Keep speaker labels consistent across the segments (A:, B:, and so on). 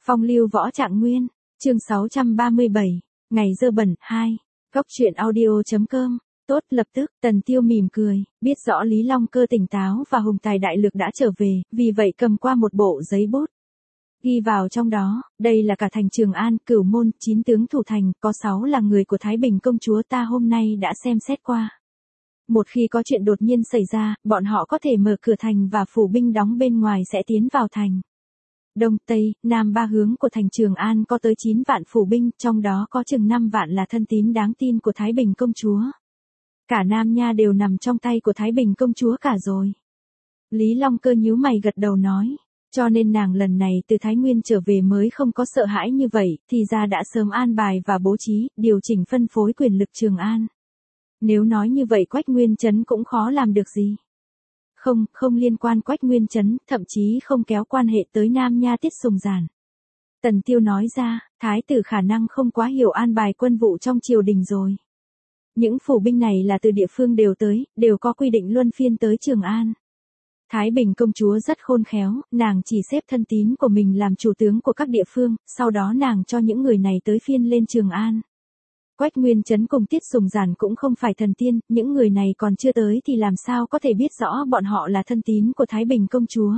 A: Phong lưu võ trạng nguyên, chương 637, ngày dơ bẩn 2, góc truyện audio.com. Tốt, lập tức, Tần Tiêu mỉm cười, biết rõ Lý Long Cơ tỉnh táo và hùng tài đại lực đã trở về, vì vậy cầm qua một bộ giấy bút. Ghi vào trong đó, đây là cả thành Trường An, Cửu Môn, 9 tướng thủ thành, có 6 là người của Thái Bình công chúa ta hôm nay đã xem xét qua. Một khi có chuyện đột nhiên xảy ra, bọn họ có thể mở cửa thành và phủ binh đóng bên ngoài sẽ tiến vào thành. Đông, Tây, Nam ba hướng của thành Trường An có tới 9 vạn phủ binh, trong đó có chừng 5 vạn là thân tín đáng tin của Thái Bình công chúa. Cả Nam Nha đều nằm trong tay của Thái Bình công chúa cả rồi. Lý Long Cơ nhíu mày gật đầu nói, cho nên nàng lần này từ Thái Nguyên trở về mới không có sợ hãi như vậy, thì ra đã sớm an bài và bố trí, điều chỉnh phân phối quyền lực Trường An. Nếu nói như vậy Quách Nguyên Chấn cũng khó làm được gì. Không liên quan Quách Nguyên Chấn, thậm chí không kéo quan hệ tới Nam Nha Tiết Sùng Giản. Tần Tiêu nói ra, thái tử khả năng không quá hiểu an bài quân vụ trong triều đình rồi. Những phủ binh này là từ địa phương đều tới, đều có quy định luân phiên tới Trường An. Thái Bình công chúa rất khôn khéo, nàng chỉ xếp thân tín của mình làm chủ tướng của các địa phương, sau đó nàng cho những người này tới phiên lên Trường An. Quách Nguyên Chấn cùng Tiết Sùng Giản cũng không phải thần tiên, những người này còn chưa tới thì làm sao có thể biết rõ bọn họ là thân tín của Thái Bình công chúa.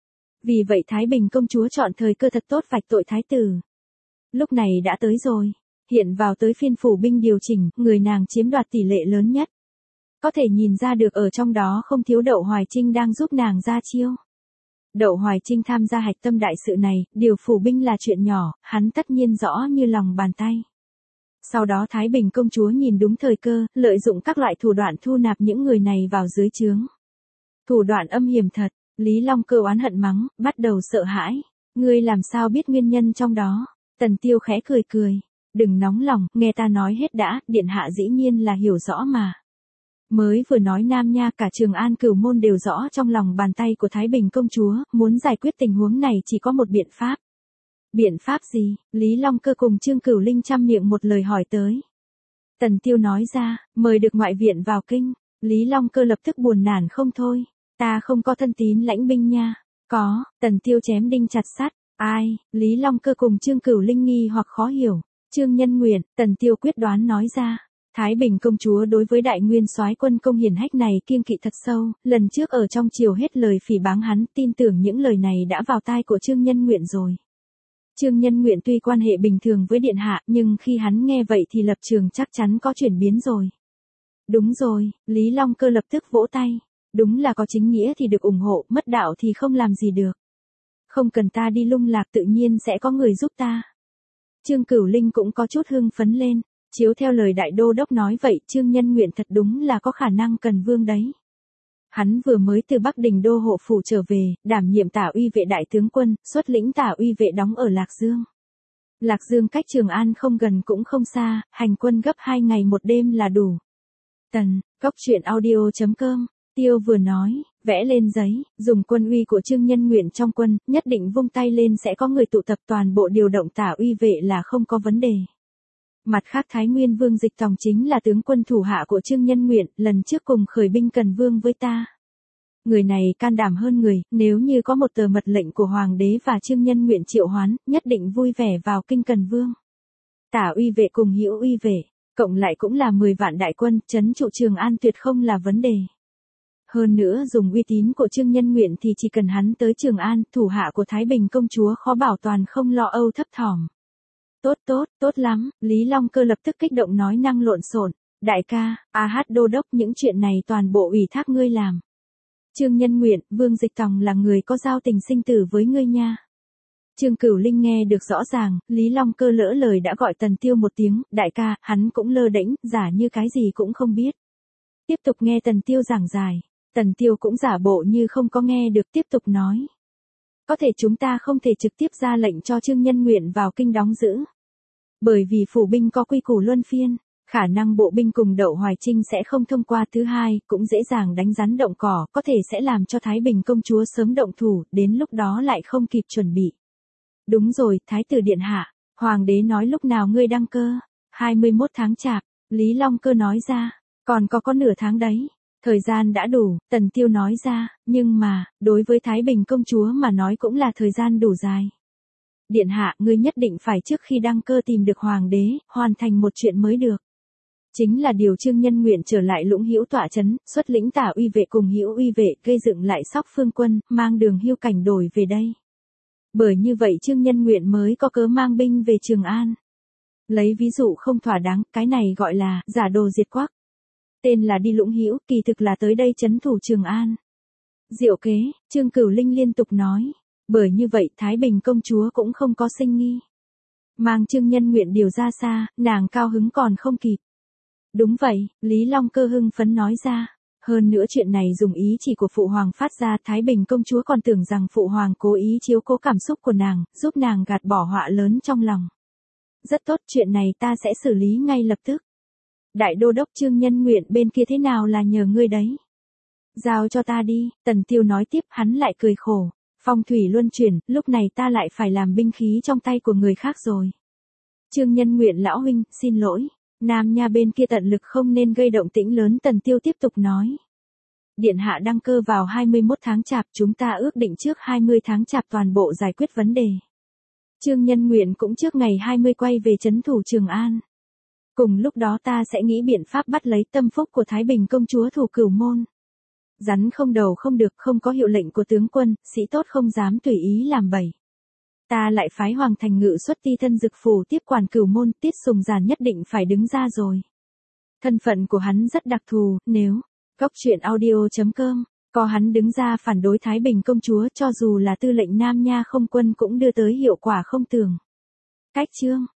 A: Vì vậy Thái Bình công chúa chọn thời cơ thật tốt vạch tội thái tử. Lúc này đã tới rồi, hiện vào tới phiên phủ binh điều chỉnh, người nàng chiếm đoạt tỷ lệ lớn nhất. Có thể nhìn ra được ở trong đó không thiếu Đậu Hoài Trinh đang giúp nàng ra chiêu. Đậu Hoài Trinh tham gia hạch tâm đại sự này, điều phủ binh là chuyện nhỏ, hắn tất nhiên rõ như lòng bàn tay. Sau đó Thái Bình công chúa nhìn đúng thời cơ, lợi dụng các loại thủ đoạn thu nạp những người này vào dưới trướng. Thủ đoạn âm hiểm thật, Lý Long Cơ oán hận mắng, bắt đầu sợ hãi. Ngươi làm sao biết nguyên nhân trong đó? Tần Tiêu khẽ cười cười. Đừng nóng lòng, nghe ta nói hết đã, điện hạ dĩ nhiên là hiểu rõ mà. Mới vừa nói Nam Nha cả Trường An Cửu Môn đều rõ trong lòng bàn tay của Thái Bình công chúa, muốn giải quyết tình huống này chỉ có một biện pháp. Biện pháp gì? Lý Long Cơ cùng Trương Cửu Linh chăm miệng một lời hỏi tới. Tần Tiêu nói ra, mời được ngoại viện vào kinh. Lý Long Cơ lập tức buồn nản không thôi. Ta không có thân tín lãnh binh nha. Có, Tần Tiêu chém đinh chặt sắt. Ai? Lý Long Cơ cùng Trương Cửu Linh nghi hoặc khó hiểu. Trương Nhân Nguyện, Tần Tiêu quyết đoán nói ra. Thái Bình công chúa đối với đại nguyên soái quân công hiển hách này kiêng kỵ thật sâu, lần trước ở trong triều hết lời phỉ báng hắn, tin tưởng những lời này đã vào tai của Trương Nhân Nguyện rồi. Trương Nhân Nguyện tuy quan hệ bình thường với điện hạ, nhưng khi hắn nghe vậy thì lập trường chắc chắn có chuyển biến rồi. Đúng rồi, Lý Long Cơ lập tức vỗ tay. Đúng là có chính nghĩa thì được ủng hộ, mất đạo thì không làm gì được. Không cần ta đi lung lạc tự nhiên sẽ có người giúp ta. Trương Cửu Linh cũng có chút hưng phấn lên. Chiếu theo lời đại đô đốc nói vậy, Trương Nhân Nguyện thật đúng là có khả năng cần vương đấy. Hắn vừa mới từ Bắc Đình đô hộ phủ trở về, đảm nhiệm Tả Uy vệ đại tướng quân, xuất lĩnh Tả Uy vệ đóng ở Lạc Dương. Lạc Dương cách Trường An không gần cũng không xa, hành quân gấp 2 ngày một đêm là đủ. Góc truyện audio.com. Tiêu vừa nói, vẽ lên giấy, dùng quân uy của Trương Nhân Nguyện trong quân, nhất định vung tay lên sẽ có người tụ tập toàn bộ điều động Tả Uy vệ là không có vấn đề. Mặt khác Thái Nguyên Vương Dịch Tòng chính là tướng quân thủ hạ của Trương Nhân Nguyện, lần trước cùng khởi binh Cần Vương với ta. Người này can đảm hơn người, nếu như có một tờ mật lệnh của Hoàng đế và Trương Nhân Nguyện triệu hoán, nhất định vui vẻ vào kinh Cần Vương. Tả Uy vệ cùng Hữu Uy vệ, cộng lại cũng là 10 vạn đại quân, trấn trụ Trường An tuyệt không là vấn đề. Hơn nữa dùng uy tín của Trương Nhân Nguyện thì chỉ cần hắn tới Trường An, thủ hạ của Thái Bình công chúa khó bảo toàn không lo âu thấp thỏm. Tốt lắm, Lý Long Cơ lập tức kích động nói năng lộn xộn. Đại ca, đô đốc những chuyện này toàn bộ ủy thác ngươi làm. Trương Nhân Nguyện, Vương Dịch Tòng là người có giao tình sinh tử với ngươi nha. Trương Cửu Linh nghe được rõ ràng, Lý Long Cơ lỡ lời đã gọi Tần Tiêu một tiếng, đại ca, hắn cũng lơ đễnh, giả như cái gì cũng không biết. Tiếp tục nghe Tần Tiêu giảng giải, Tần Tiêu cũng giả bộ như không có nghe được tiếp tục nói. Có thể chúng ta không thể trực tiếp ra lệnh cho Trương Nhân Nguyện vào kinh đóng giữ. Bởi vì phủ binh có quy củ luân phiên, khả năng bộ binh cùng Đậu Hoài Trinh sẽ không thông qua. Thứ hai, cũng dễ dàng đánh rắn động cỏ, có thể sẽ làm cho Thái Bình công chúa sớm động thủ, đến lúc đó lại không kịp chuẩn bị. Đúng rồi, Thái tử điện hạ, Hoàng đế nói lúc nào ngươi đăng cơ? 21 tháng Chạp, Lý Long Cơ nói ra, còn có nửa tháng đấy. Thời gian đã đủ, Tần Tiêu nói ra, nhưng mà, đối với Thái Bình công chúa mà nói cũng là thời gian đủ dài. Điện hạ, ngươi nhất định phải trước khi đăng cơ tìm được hoàng đế, hoàn thành một chuyện mới được. Chính là điều Trương Nhân Nguyện trở lại Lũng Hữu tọa trấn, xuất lĩnh Tả Uy vệ cùng Hữu Uy vệ, gây dựng lại Sóc Phương quân, mang Đường Hưu Cảnh đổi về đây. Bởi như vậy Trương Nhân Nguyện mới có cớ mang binh về Trường An. Lấy ví dụ không thỏa đáng, cái này gọi là giả đồ diệt quốc. Tên là đi Lũng Hữu, kỳ thực là tới đây trấn thủ Trường An. Diệu kế, Trương Cửu Linh liên tục nói. Bởi như vậy Thái Bình công chúa cũng không có sinh nghi. Mang Trương Nhân Nguyện điều ra xa, nàng cao hứng còn không kịp. Đúng vậy, Lý Long Cơ hưng phấn nói ra. Hơn nữa chuyện này dùng ý chỉ của Phụ Hoàng phát ra, Thái Bình công chúa còn tưởng rằng Phụ Hoàng cố ý chiếu cố cảm xúc của nàng, giúp nàng gạt bỏ họa lớn trong lòng. Rất tốt, chuyện này ta sẽ xử lý ngay lập tức. Đại đô đốc Trương Nhân Nguyện bên kia thế nào là nhờ ngươi đấy. Giao cho ta đi, Tần Tiêu nói tiếp, hắn lại cười khổ. Phong thủy luân chuyển, lúc này ta lại phải làm binh khí trong tay của người khác rồi. Trương Nhân Nguyện lão huynh, xin lỗi. Nam Nha bên kia tận lực không nên gây động tĩnh lớn, Tần Tiêu tiếp tục nói. Điện hạ đăng cơ vào 21 tháng Chạp, chúng ta ước định trước 20 tháng Chạp toàn bộ giải quyết vấn đề. Trương Nhân Nguyện cũng trước ngày 20 quay về trấn thủ Trường An. Cùng lúc đó ta sẽ nghĩ biện pháp bắt lấy tâm phúc của Thái Bình công chúa thủ Cửu môn. Rắn không đầu không được, không có hiệu lệnh của tướng quân, sĩ tốt không dám tùy ý làm bậy. Ta lại phái Hoàng Thành Ngự xuất ti thân dực phủ tiếp quản Cửu môn, Tiết Sùng Giản nhất định phải đứng ra rồi. Thân phận của hắn rất đặc thù, nếu Goctruyện.audio.com có hắn đứng ra phản đối Thái Bình công chúa, cho dù là tư lệnh Nam Nha không quân cũng đưa tới hiệu quả không tưởng. Cách chương